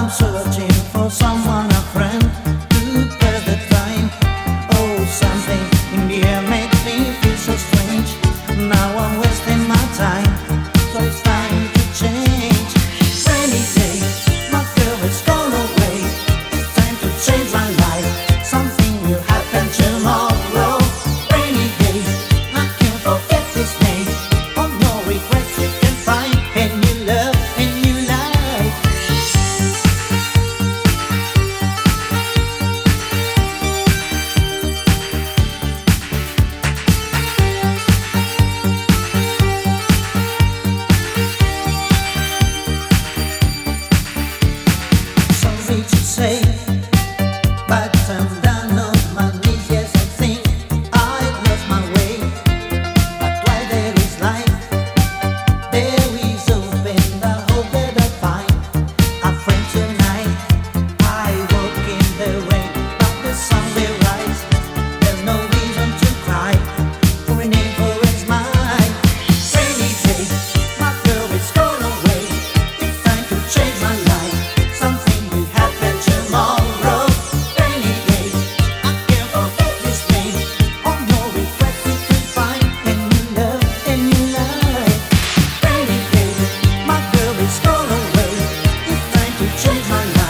searching for someone, a friend, to pass the time. Oh, something in the air makes me feel so strange. Now I'm wasting my time, so it's time to change. Rainy day, my girl is gone away. It's time to change my life. Something will happen tomorrow. Rainy day, I can't forget this name. Oh, no regrets you can find. And you love, and you like. Sorry to say, but I'm down on my knees. Yes, I think I've lost my way. But while there is life, there is hope, and I hope that I find a friend tonight. I walk in the rain, but the sun will rise. There's no reason to cry, for an angel is mine. Rainy day, my girl is gone away. It's time to change my life. Something will happen tomorrow. Rainy day, I can't forget this name. Oh, no regrets you can find. And you love, and you like. Rainy day, my girl is gone away. It's time to change my life.